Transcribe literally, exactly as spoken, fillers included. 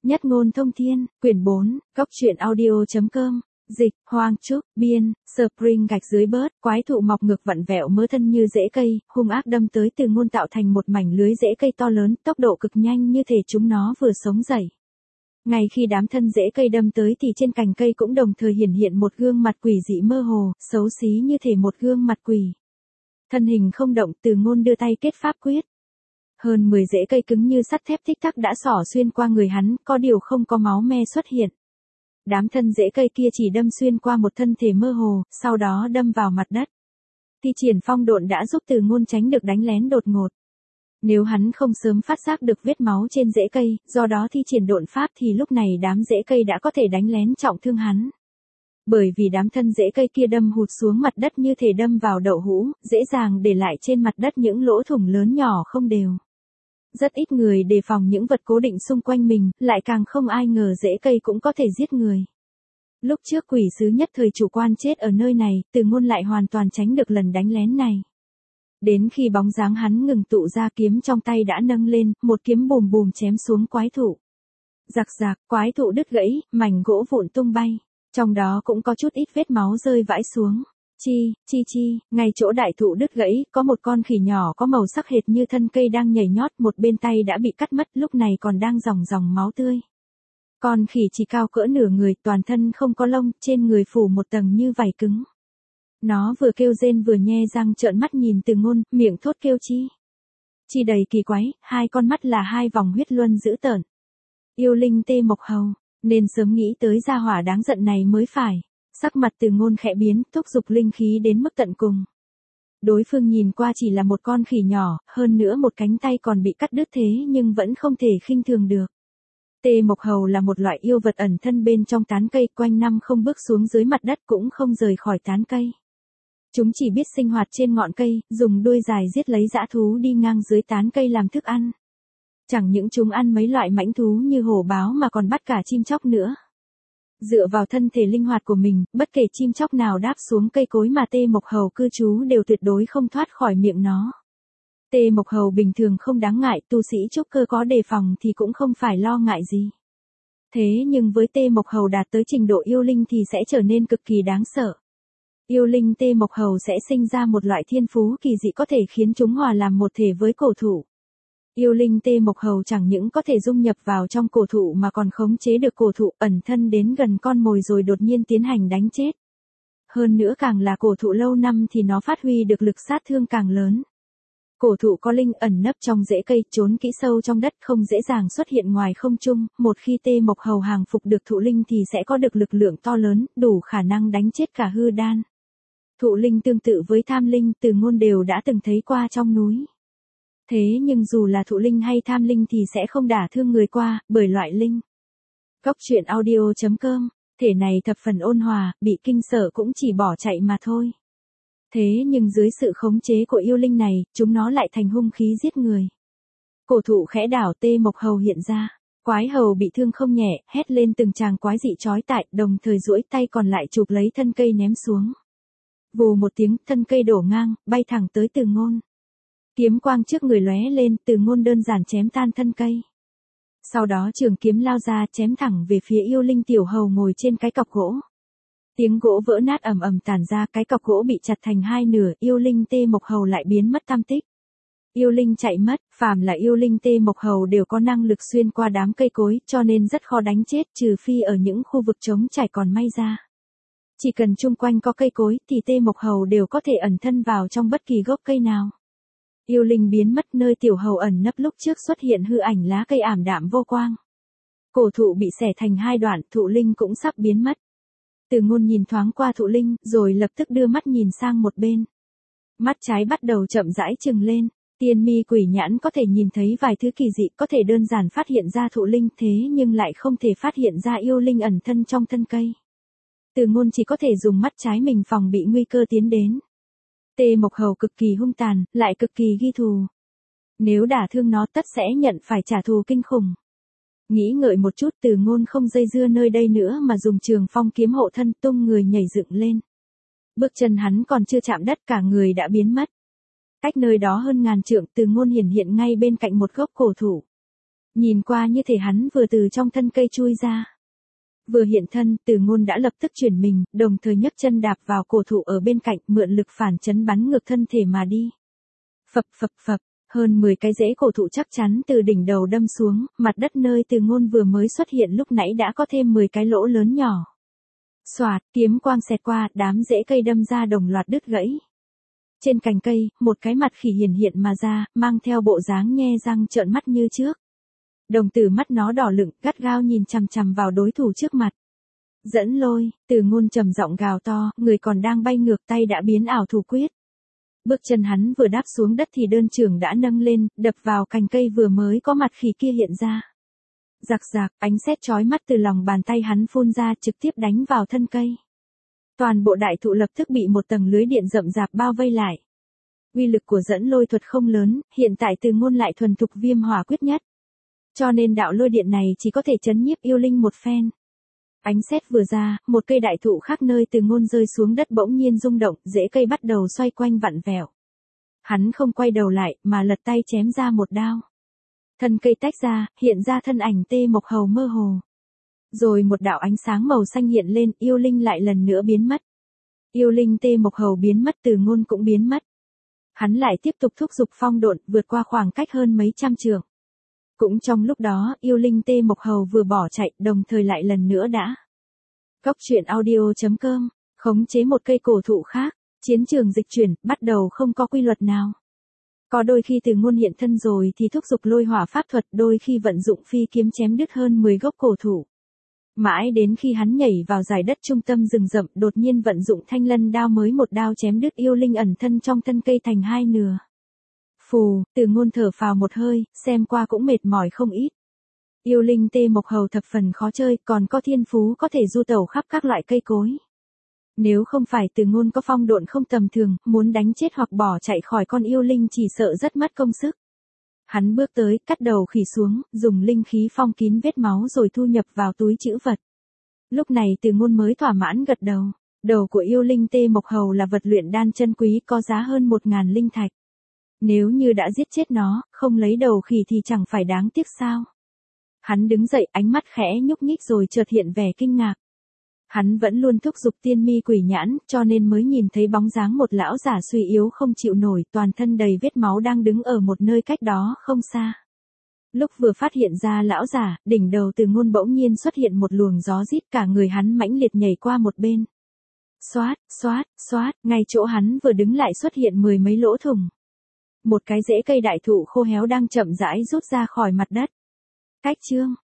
Nhất ngôn thông thiên, quyển bốn, góc truyện audio.com, dịch, Hoàng Trúc, biên, Spring gạch dưới bớt, quái thụ mọc ngược vặn vẹo mớ thân như rễ cây, hung ác đâm tới Từ Ngôn tạo thành một mảnh lưới rễ cây to lớn, tốc độ cực nhanh như thể chúng nó vừa sống dậy. Ngay khi đám thân rễ cây đâm tới thì trên cành cây cũng đồng thời hiển hiện một gương mặt quỷ dị mơ hồ, xấu xí như thể một gương mặt quỷ. Thân hình không động, Từ Ngôn đưa tay kết pháp quyết. Hơn mười rễ cây cứng như sắt thép thích tắc đã xỏ xuyên qua người hắn, có điều không có máu me xuất hiện. Đám thân rễ cây kia chỉ đâm xuyên qua một thân thể mơ hồ, sau đó đâm vào mặt đất. Thi triển phong độn đã giúp Từ Ngôn tránh được đánh lén đột ngột. Nếu hắn không sớm phát giác được vết máu trên rễ cây, do đó thi triển độn pháp thì lúc này đám rễ cây đã có thể đánh lén trọng thương hắn. Bởi vì đám thân rễ cây kia đâm hụt xuống mặt đất như thể đâm vào đậu hũ, dễ dàng để lại trên mặt đất những lỗ thủng lớn nhỏ không đều. Rất ít người đề phòng những vật cố định xung quanh mình, lại càng không ai ngờ rễ cây cũng có thể giết người. Lúc trước quỷ sứ nhất thời chủ quan chết ở nơi này, Từ Ngôn lại hoàn toàn tránh được lần đánh lén này. Đến khi bóng dáng hắn ngừng tụ ra, kiếm trong tay đã nâng lên, một kiếm bùm bùm chém xuống quái thụ. Rạc rạc, quái thụ đứt gãy, mảnh gỗ vụn tung bay, trong đó cũng có chút ít vết máu rơi vãi xuống. Chi, chi chi, ngay chỗ đại thụ đứt gãy, có một con khỉ nhỏ có màu sắc hệt như thân cây đang nhảy nhót, một bên tay đã bị cắt mất, lúc này còn đang ròng ròng máu tươi. Con khỉ chỉ cao cỡ nửa người, toàn thân không có lông, trên người phủ một tầng như vảy cứng. Nó vừa kêu rên vừa nhe răng trợn mắt nhìn Từ Ngôn, miệng thốt kêu chi. Chi đầy kỳ quái, hai con mắt là hai vòng huyết luân dữ tợn. Yêu linh tê mộc hầu, nên sớm nghĩ tới gia hỏa đáng giận này mới phải. Sắc mặt Từ Ngôn khẽ biến, thúc giục linh khí đến mức tận cùng. Đối phương nhìn qua chỉ là một con khỉ nhỏ, hơn nữa một cánh tay còn bị cắt đứt thế nhưng vẫn không thể khinh thường được. Tê mộc hầu là một loại yêu vật ẩn thân bên trong tán cây, quanh năm không bước xuống dưới mặt đất cũng không rời khỏi tán cây. Chúng chỉ biết sinh hoạt trên ngọn cây, dùng đuôi dài giết lấy dã thú đi ngang dưới tán cây làm thức ăn. Chẳng những chúng ăn mấy loại mãnh thú như hổ báo mà còn bắt cả chim chóc nữa. Dựa vào thân thể linh hoạt của mình, bất kể chim chóc nào đáp xuống cây cối mà tê mộc hầu cư trú đều tuyệt đối không thoát khỏi miệng nó. Tê mộc hầu bình thường không đáng ngại, tu sĩ trúc cơ có đề phòng thì cũng không phải lo ngại gì. Thế nhưng với tê mộc hầu đạt tới trình độ yêu linh thì sẽ trở nên cực kỳ đáng sợ. Yêu linh tê mộc hầu sẽ sinh ra một loại thiên phú kỳ dị có thể khiến chúng hòa làm một thể với cổ thụ. Yêu linh tê mộc hầu chẳng những có thể dung nhập vào trong cổ thụ mà còn khống chế được cổ thụ, ẩn thân đến gần con mồi rồi đột nhiên tiến hành đánh chết. Hơn nữa càng là cổ thụ lâu năm thì nó phát huy được lực sát thương càng lớn. Cổ thụ có linh ẩn nấp trong rễ cây, trốn kỹ sâu trong đất, không dễ dàng xuất hiện ngoài không trung, một khi tê mộc hầu hàng phục được thụ linh thì sẽ có được lực lượng to lớn, đủ khả năng đánh chết cả hư đan. Thụ linh tương tự với tham linh, Từ Ngôn đều đã từng thấy qua trong núi. Thế nhưng dù là thụ linh hay tham linh thì sẽ không đả thương người qua, bởi loại linh. Góc truyện audio.com, thể này thập phần ôn hòa, bị kinh sợ cũng chỉ bỏ chạy mà thôi. Thế nhưng dưới sự khống chế của yêu linh này, chúng nó lại thành hung khí giết người. Cổ thụ khẽ đảo, tê mộc hầu hiện ra. Quái hầu bị thương không nhẹ, hét lên từng tràng quái dị chói tai, đồng thời duỗi tay còn lại chụp lấy thân cây ném xuống. Vù một tiếng, thân cây đổ ngang, bay thẳng tới Từ Ngôn. Kiếm quang trước người lóe lên, Từ Ngôn đơn giản chém tan thân cây. Sau đó trường kiếm lao ra, chém thẳng về phía yêu linh tiểu hầu ngồi trên cái cọc gỗ. Tiếng gỗ vỡ nát ầm ầm tản ra, cái cọc gỗ bị chặt thành hai nửa, yêu linh tê mộc hầu lại biến mất tăm tích. Yêu linh chạy mất, phàm là yêu linh tê mộc hầu đều có năng lực xuyên qua đám cây cối, cho nên rất khó đánh chết, trừ phi ở những khu vực trống trải còn may ra. Chỉ cần chung quanh có cây cối thì tê mộc hầu đều có thể ẩn thân vào trong bất kỳ gốc cây nào. Yêu linh biến mất, nơi tiểu hầu ẩn nấp lúc trước xuất hiện hư ảnh lá cây ảm đạm vô quang. Cổ thụ bị xẻ thành hai đoạn, thụ linh cũng sắp biến mất. Từ Ngôn nhìn thoáng qua thụ linh, rồi lập tức đưa mắt nhìn sang một bên. Mắt trái bắt đầu chậm rãi trừng lên, tiên mi quỷ nhãn có thể nhìn thấy vài thứ kỳ dị, có thể đơn giản phát hiện ra thụ linh, thế nhưng lại không thể phát hiện ra yêu linh ẩn thân trong thân cây. Từ Ngôn chỉ có thể dùng mắt trái mình phòng bị nguy cơ tiến đến. Tê mộc hầu cực kỳ hung tàn, lại cực kỳ ghi thù. Nếu đả thương nó tất sẽ nhận phải trả thù kinh khủng. Nghĩ ngợi một chút, Từ Ngôn không dây dưa nơi đây nữa mà dùng trường phong kiếm hộ thân, tung người nhảy dựng lên. Bước chân hắn còn chưa chạm đất cả người đã biến mất. Cách nơi đó hơn ngàn trượng, Từ Ngôn hiển hiện ngay bên cạnh một gốc cổ thụ. Nhìn qua như thể hắn vừa từ trong thân cây chui ra. Vừa hiện thân, Từ Ngôn đã lập tức chuyển mình, đồng thời nhấc chân đạp vào cổ thụ ở bên cạnh, mượn lực phản chấn bắn ngược thân thể mà đi. Phập phập phập, hơn mười cái rễ cổ thụ chắc chắn từ đỉnh đầu đâm xuống, mặt đất nơi Từ Ngôn vừa mới xuất hiện lúc nãy đã có thêm mười cái lỗ lớn nhỏ. Xoạt, kiếm quang xẹt qua, đám rễ cây đâm ra đồng loạt đứt gãy. Trên cành cây, một cái mặt khỉ hiển hiện mà ra, mang theo bộ dáng nhe răng trợn mắt như trước. Đồng tử mắt nó đỏ lựng, gắt gao nhìn chằm chằm vào đối thủ trước mặt. Dẫn lôi, Từ Ngôn trầm giọng gào to, người còn đang bay ngược tay đã biến ảo thủ quyết. Bước chân hắn vừa đáp xuống đất thì đơn trưởng đã nâng lên, đập vào cành cây vừa mới có mặt khỉ kia hiện ra. Rạc rạc, ánh sét chói mắt từ lòng bàn tay hắn phun ra trực tiếp đánh vào thân cây. Toàn bộ đại thụ lập tức bị một tầng lưới điện rậm rạp bao vây lại. Uy lực của dẫn lôi thuật không lớn, hiện tại Từ Ngôn lại thuần thục viêm hỏa quyết nhất. Cho nên đạo lôi điện này chỉ có thể chấn nhiếp yêu linh một phen. Ánh sét vừa ra, một cây đại thụ khác nơi Từ Ngôn rơi xuống đất bỗng nhiên rung động, rễ cây bắt đầu xoay quanh vặn vẹo. Hắn không quay đầu lại, mà lật tay chém ra một đao. Thân cây tách ra, hiện ra thân ảnh Tê Mộc Hầu mơ hồ. Rồi một đạo ánh sáng màu xanh hiện lên, yêu linh lại lần nữa biến mất. Yêu linh Tê Mộc Hầu biến mất, Từ Ngôn cũng biến mất. Hắn lại tiếp tục thúc giục phong độn, vượt qua khoảng cách hơn mấy trăm trượng. Cũng trong lúc đó, yêu linh Tê Mộc Hầu vừa bỏ chạy, đồng thời lại lần nữa đã. Cốc truyện audio chấm com, khống chế một cây cổ thụ khác, chiến trường dịch chuyển, bắt đầu không có quy luật nào. Có đôi khi Từ Ngôn hiện thân rồi thì thúc giục lôi hỏa pháp thuật, đôi khi vận dụng phi kiếm chém đứt hơn mười gốc cổ thụ. Mãi đến khi hắn nhảy vào dải đất trung tâm rừng rậm, đột nhiên vận dụng thanh lân đao mới một đao chém đứt yêu linh ẩn thân trong thân cây thành hai nửa. Phù, Từ Ngôn thở phào một hơi, xem qua cũng mệt mỏi không ít. Yêu linh Tê Mộc Hầu thập phần khó chơi, còn có thiên phú có thể du tẩu khắp các loại cây cối. Nếu không phải Từ Ngôn có phong độn không tầm thường, muốn đánh chết hoặc bỏ chạy khỏi con yêu linh chỉ sợ rất mất công sức. Hắn bước tới, cắt đầu khỉ xuống, dùng linh khí phong kín vết máu rồi thu nhập vào túi trữ vật. Lúc này Từ Ngôn mới thỏa mãn gật đầu. Đầu của yêu linh Tê Mộc Hầu là vật luyện đan chân quý có giá hơn một ngàn linh thạch. Nếu như đã giết chết nó, không lấy đầu khỉ thì chẳng phải đáng tiếc sao. Hắn đứng dậy, ánh mắt khẽ nhúc nhích rồi chợt hiện vẻ kinh ngạc. Hắn vẫn luôn thúc giục tiên mi quỷ nhãn, cho nên mới nhìn thấy bóng dáng một lão giả suy yếu không chịu nổi, toàn thân đầy vết máu đang đứng ở một nơi cách đó không xa. Lúc vừa phát hiện ra lão giả, đỉnh đầu Từ Ngôn bỗng nhiên xuất hiện một luồng gió rít, cả người hắn mãnh liệt nhảy qua một bên. Xoát, xoát, xoát, ngay chỗ hắn vừa đứng lại xuất hiện mười mấy lỗ thủng. Một cái rễ cây đại thụ khô héo đang chậm rãi rút ra khỏi mặt đất. Cách chương